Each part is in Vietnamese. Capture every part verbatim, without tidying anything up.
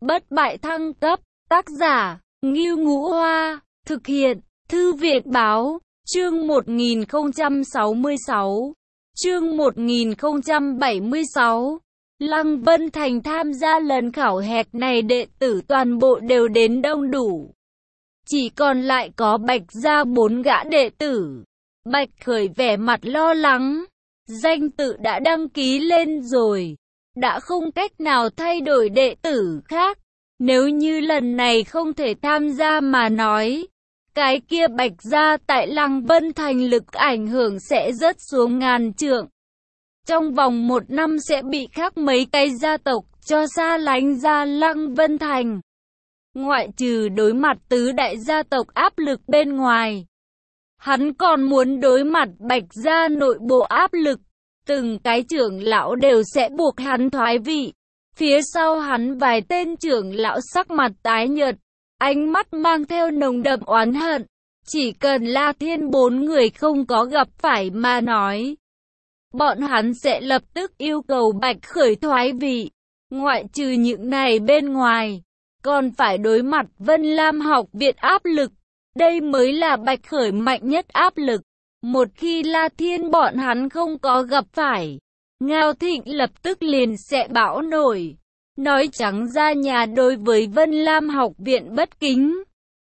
bất bại thăng cấp, tác giả, Ngưu Ngũ Hoa, thực hiện, Thư viện Báo, chương một nghìn không trăm sáu mươi sáu, chương một nghìn không trăm bảy mươi sáu. Lăng Vân Thành tham gia lần khảo hạch này đệ tử toàn bộ đều đến đông đủ. Chỉ còn lại có Bạch gia bốn gã đệ tử. Bạch Khởi vẻ mặt lo lắng. Danh tự đã đăng ký lên rồi. Đã không cách nào thay đổi đệ tử khác. Nếu như lần này không thể tham gia mà nói, cái kia Bạch gia tại Lăng Vân Thành lực ảnh hưởng sẽ rớt xuống ngàn trượng. Trong vòng một năm sẽ bị khác mấy cái gia tộc cho xa lánh ra Lăng Vân Thành. Ngoại trừ đối mặt tứ đại gia tộc áp lực bên ngoài, hắn còn muốn đối mặt Bạch gia nội bộ áp lực. Từng cái trưởng lão đều sẽ buộc hắn thoái vị. Phía sau hắn vài tên trưởng lão sắc mặt tái nhợt, ánh mắt mang theo nồng đậm oán hận. Chỉ cần La Thiên bốn người không có gặp phải mà nói, bọn hắn sẽ lập tức yêu cầu Bạch Khởi thoái vị. Ngoại trừ những này bên ngoài, còn phải đối mặt Vân Lam học viện áp lực. Đây mới là Bạch Khởi mạnh nhất áp lực. Một khi La Thiên bọn hắn không có gặp phải, Ngao Thịnh lập tức liền sẽ bão nổi. Nói trắng ra nhà đối với Vân Lam học viện bất kính.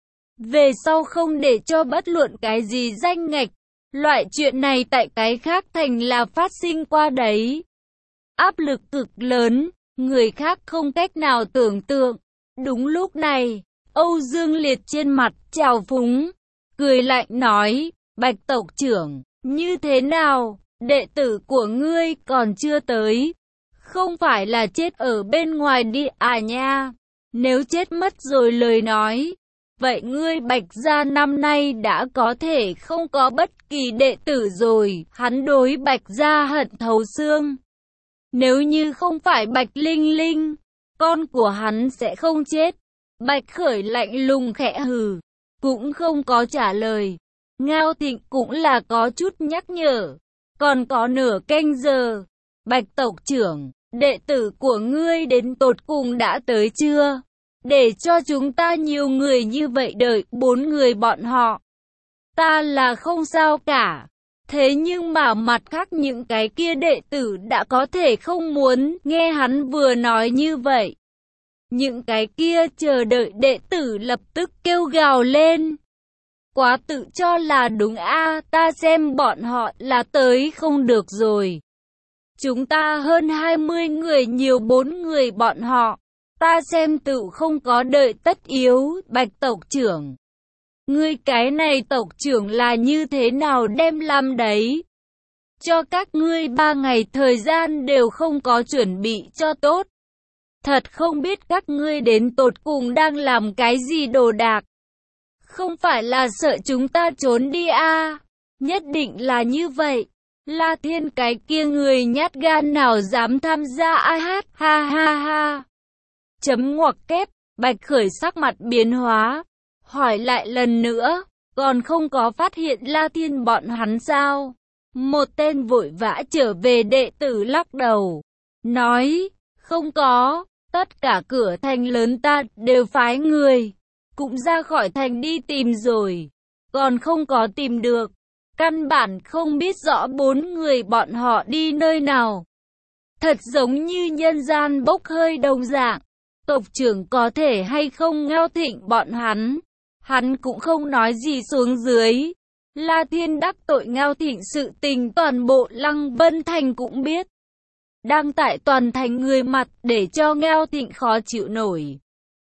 Về sau không để cho bất luận cái gì danh ngạch. Loại chuyện này tại cái khác thành là phát sinh qua đấy. Áp lực cực lớn, người khác không cách nào tưởng tượng. Đúng lúc này, Âu Dương Liệt trên mặt trào phúng, cười lạnh nói, Bạch tộc trưởng, như thế nào, đệ tử của ngươi còn chưa tới, không phải là chết ở bên ngoài đi à nha, nếu chết mất rồi lời nói, vậy ngươi Bạch gia năm nay đã có thể không có bất kỳ đệ tử rồi. Hắn đối Bạch gia hận thấu xương. Nếu như không phải Bạch Linh Linh, con của hắn sẽ không chết. Bạch Khởi lạnh lùng khẽ hừ, cũng không có trả lời. Ngao Thịnh cũng là có chút nhắc nhở. Còn có nửa canh giờ. Bạch tộc trưởng, đệ tử của ngươi đến tột cùng đã tới chưa? Để cho chúng ta nhiều người như vậy đợi bốn người bọn họ. Ta là không sao cả. Thế nhưng mà mặt khác những cái kia đệ tử đã có thể không muốn nghe hắn vừa nói như vậy. Những cái kia chờ đợi đệ tử lập tức kêu gào lên. Quá tự cho là đúng a, ta xem bọn họ là tới không được rồi. Chúng ta hơn hai mươi người nhiều bốn người bọn họ. Ta xem tự không có đợi tất yếu. Bạch tộc trưởng, ngươi cái này tộc trưởng là như thế nào đem làm đấy? Cho các ngươi ba ngày thời gian đều không có chuẩn bị cho tốt. Thật không biết các ngươi đến tột cùng đang làm cái gì đồ đạc. Không phải là sợ chúng ta trốn đi à? Nhất định là như vậy. La Thiên cái kia người nhát gan nào dám tham gia ai hát, ha ha ha. Chấm ngoặc kép, Bạch Khởi sắc mặt biến hóa, hỏi lại lần nữa, còn không có phát hiện La Thiên bọn hắn sao? Một tên vội vã trở về đệ tử lắc đầu, nói, không có, tất cả cửa thành lớn ta đều phái người, cũng ra khỏi thành đi tìm rồi, còn không có tìm được, căn bản không biết rõ bốn người bọn họ đi nơi nào. Thật giống như nhân gian bốc hơi đồng dạng. Tộc trưởng có thể hay không Ngao Thịnh bọn hắn, hắn cũng không nói gì xuống dưới. La Thiên đắc tội Ngao Thịnh sự tình toàn bộ Lăng Vân Thành cũng biết. Đang tại toàn thành người mặt để cho Ngao Thịnh khó chịu nổi.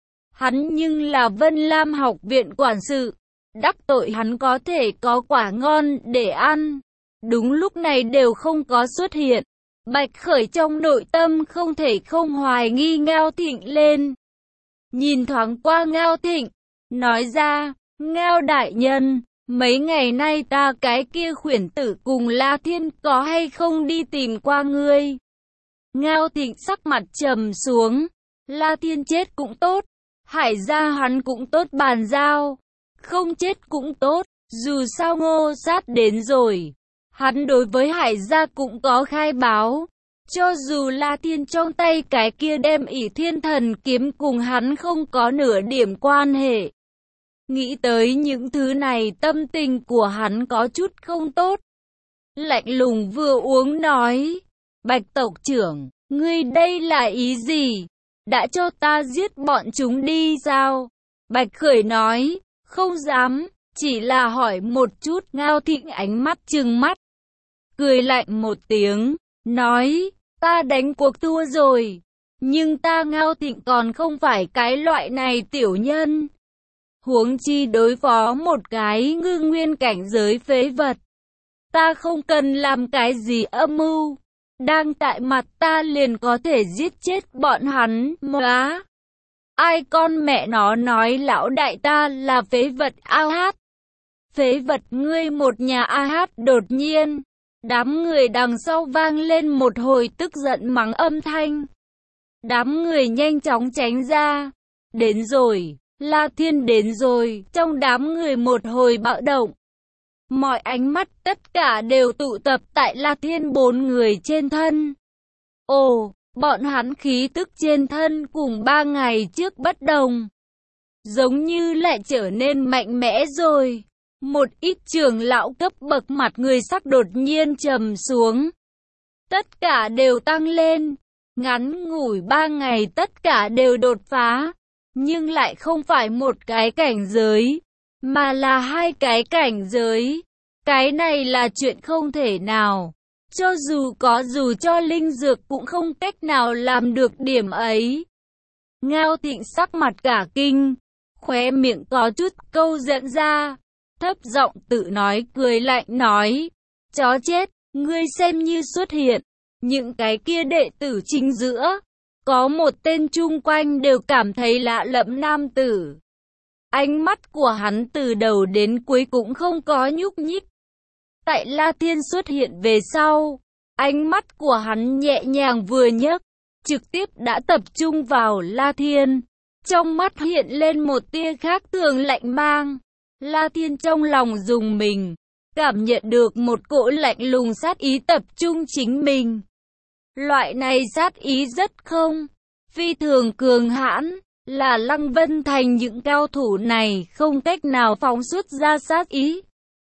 Hắn nhưng là Vân Lam học viện quản sự, đắc tội hắn có thể có quả ngon để ăn. Đúng lúc này đều không có xuất hiện. Bạch Khởi trong nội tâm không thể không hoài nghi Ngao Thịnh lên. Nhìn thoáng qua Ngao Thịnh, nói ra, Ngao đại nhân, mấy ngày nay ta cái kia khuyển tử cùng La Thiên có hay không đi tìm qua ngươi? Ngao Thịnh sắc mặt trầm xuống, La Thiên chết cũng tốt, Hải gia hắn cũng tốt bàn giao, không chết cũng tốt, dù sao Ngô Sát đến rồi. Hắn đối với Hải gia cũng có khai báo, Cho dù La Thiên trong tay cái kia đem ỷ thiên thần kiếm cùng hắn không có nửa điểm quan hệ. Nghĩ tới những thứ này tâm tình của hắn có chút không tốt. Lạnh lùng vừa uống nói, Bạch tộc trưởng, ngươi đây là ý gì? Đã cho ta giết bọn chúng đi sao? Bạch Khởi nói, không dám, chỉ là hỏi một chút. Ngao Thịnh ánh mắt trừng mắt, cười lạnh một tiếng, nói, ta đánh cuộc thua rồi, nhưng ta Ngao Thịnh còn không phải cái loại này tiểu nhân. Huống chi đối phó một cái ngư nguyên cảnh giới phế vật. Ta không cần làm cái gì âm mưu, đang tại mặt ta liền có thể giết chết bọn hắn. Móa, ai con mẹ nó nói lão đại ta là phế vật a hát. Phế vật ngươi một nhà a hát. Đột nhiên, đám người đằng sau vang lên một hồi tức giận mắng âm thanh. Đám người nhanh chóng tránh ra. Đến rồi, La Thiên đến rồi. Trong đám người một hồi bạo động. Mọi ánh mắt tất cả đều tụ tập tại La Thiên bốn người trên thân. Ồ, bọn hắn khí tức trên thân cùng ba ngày trước bất đồng. Giống như lại trở nên mạnh mẽ rồi. Một ít trưởng lão cấp bậc mặt người sắc đột nhiên trầm xuống. Tất cả đều tăng lên. Ngắn ngủi ba ngày tất cả đều đột phá. Nhưng lại không phải một cái cảnh giới, mà là hai cái cảnh giới. Cái này là chuyện không thể nào. Cho dù có dù cho linh dược cũng không cách nào làm được điểm ấy. Ngao Thịnh sắc mặt cả kinh, khóe miệng có chút câu giận ra, thấp giọng tự nói, cười lạnh nói, chó chết, ngươi xem như xuất hiện. Những cái kia đệ tử chính giữa, có một tên chung quanh đều cảm thấy lạ lẫm nam tử. Ánh mắt của hắn từ đầu đến cuối cũng không có nhúc nhích. Tại La Thiên xuất hiện về sau, ánh mắt của hắn nhẹ nhàng vừa nhấc, trực tiếp đã tập trung vào La Thiên. Trong mắt hiện lên một tia khác thường lạnh mang. La Thiên trong lòng rùng mình, cảm nhận được một cỗ lạnh lùng sát ý tập trung chính mình. Loại này sát ý rất không, phi thường cường hãn, là Lăng Vân Thành những cao thủ này không cách nào phóng xuất ra sát ý.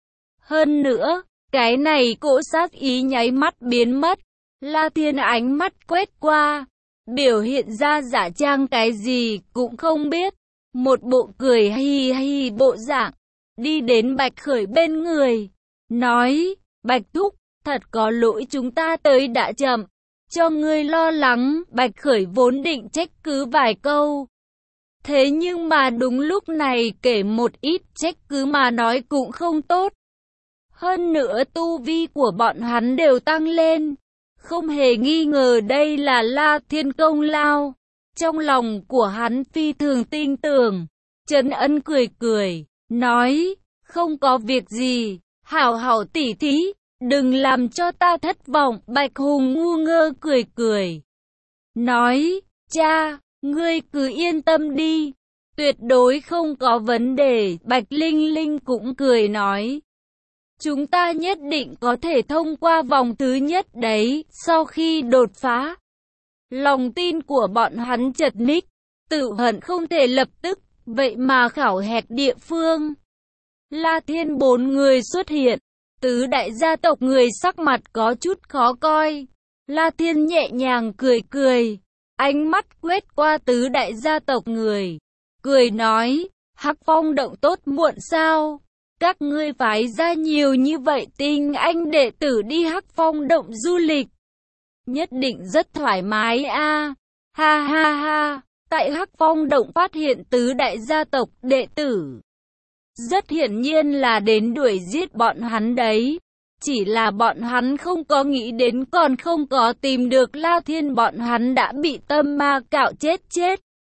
Hơn nữa, cái này cỗ sát ý nháy mắt biến mất. La Thiên ánh mắt quét qua, biểu hiện ra giả trang cái gì cũng không biết. Một bộ cười hi hi bộ dạng, đi đến Bạch Khởi bên người, nói, Bạch Thúc, thật có lỗi chúng ta tới đã chậm, cho ngươi lo lắng. Bạch Khởi vốn định trách cứ vài câu. Thế nhưng mà đúng lúc này kể một ít trách cứ mà nói cũng không tốt. Hơn nữa tu vi của bọn hắn đều tăng lên. Không hề nghi ngờ đây là La Thiên công lao. Trong lòng của hắn phi thường tin tưởng. Trấn Ân cười cười, nói, không có việc gì, hảo hảo tỉ thí, đừng làm cho ta thất vọng. Bạch Hùng ngu ngơ cười cười, nói, cha, ngươi cứ yên tâm đi, tuyệt đối không có vấn đề. Bạch Linh Linh cũng cười nói, chúng ta nhất định có thể thông qua vòng thứ nhất đấy. Sau khi đột phá, lòng tin của bọn hắn chật ních, tự hận không thể lập tức, vậy mà khảo hẹt địa phương. La Thiên bốn người xuất hiện, tứ đại gia tộc người sắc mặt có chút khó coi. La Thiên nhẹ nhàng cười cười, ánh mắt quét qua tứ đại gia tộc người, cười nói, Hắc Phong động tốt muộn sao? Các ngươi phái ra nhiều như vậy tinh anh đệ tử đi Hắc Phong động du lịch, nhất định rất thoải mái a. Ha ha ha, tại Hắc Phong động phát hiện tứ đại gia tộc đệ tử, rất hiển nhiên là đến đuổi giết bọn hắn đấy. Chỉ là bọn hắn không có nghĩ đến còn không có tìm được La Thiên, bọn hắn đã bị tâm ma cạo chết chết.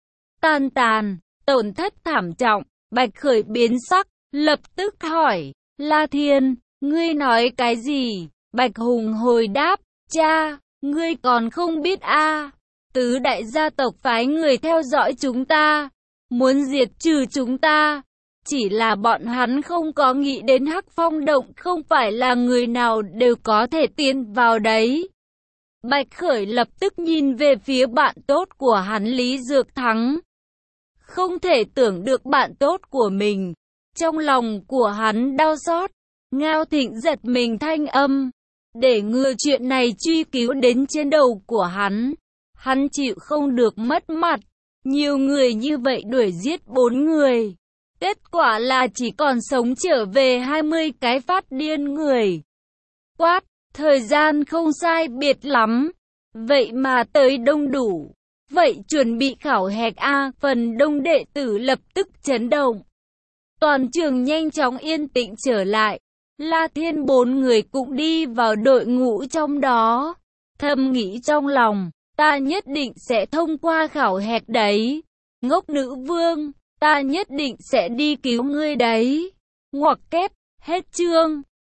Tàn tàn, tổn thất thảm trọng. Bạch Khởi biến sắc, lập tức hỏi, La Thiên, ngươi nói cái gì? Bạch Hùng hồi đáp, cha, ngươi còn không biết a? À? Tứ đại gia tộc phái người theo dõi chúng ta, muốn diệt trừ chúng ta. Chỉ là bọn hắn không có nghĩ đến Hắc Phong động không phải là người nào đều có thể tiến vào đấy. Bạch Khởi lập tức nhìn về phía bạn tốt của hắn Lý Dược Thắng. Không thể tưởng được bạn tốt của mình. Trong lòng của hắn đau xót. Ngao Thịnh giật mình thanh âm. Để ngừa chuyện này truy cứu đến trên đầu của hắn. Hắn chịu không được mất mặt. Nhiều người như vậy đuổi giết bốn người. Kết quả là chỉ còn sống trở về hai mươi cái phát điên người. Quát, thời gian không sai biệt lắm. Vậy mà tới đông đủ. Vậy chuẩn bị khảo hạch A, phần đông đệ tử lập tức chấn động. Toàn trường nhanh chóng yên tĩnh trở lại. La Thiên bốn người cũng đi vào đội ngũ trong đó. Thầm nghĩ trong lòng, ta nhất định sẽ thông qua khảo hạch đấy. Ngốc nữ vương, ta nhất định sẽ đi cứu ngươi đấy. Ngoặc kép, hết chương.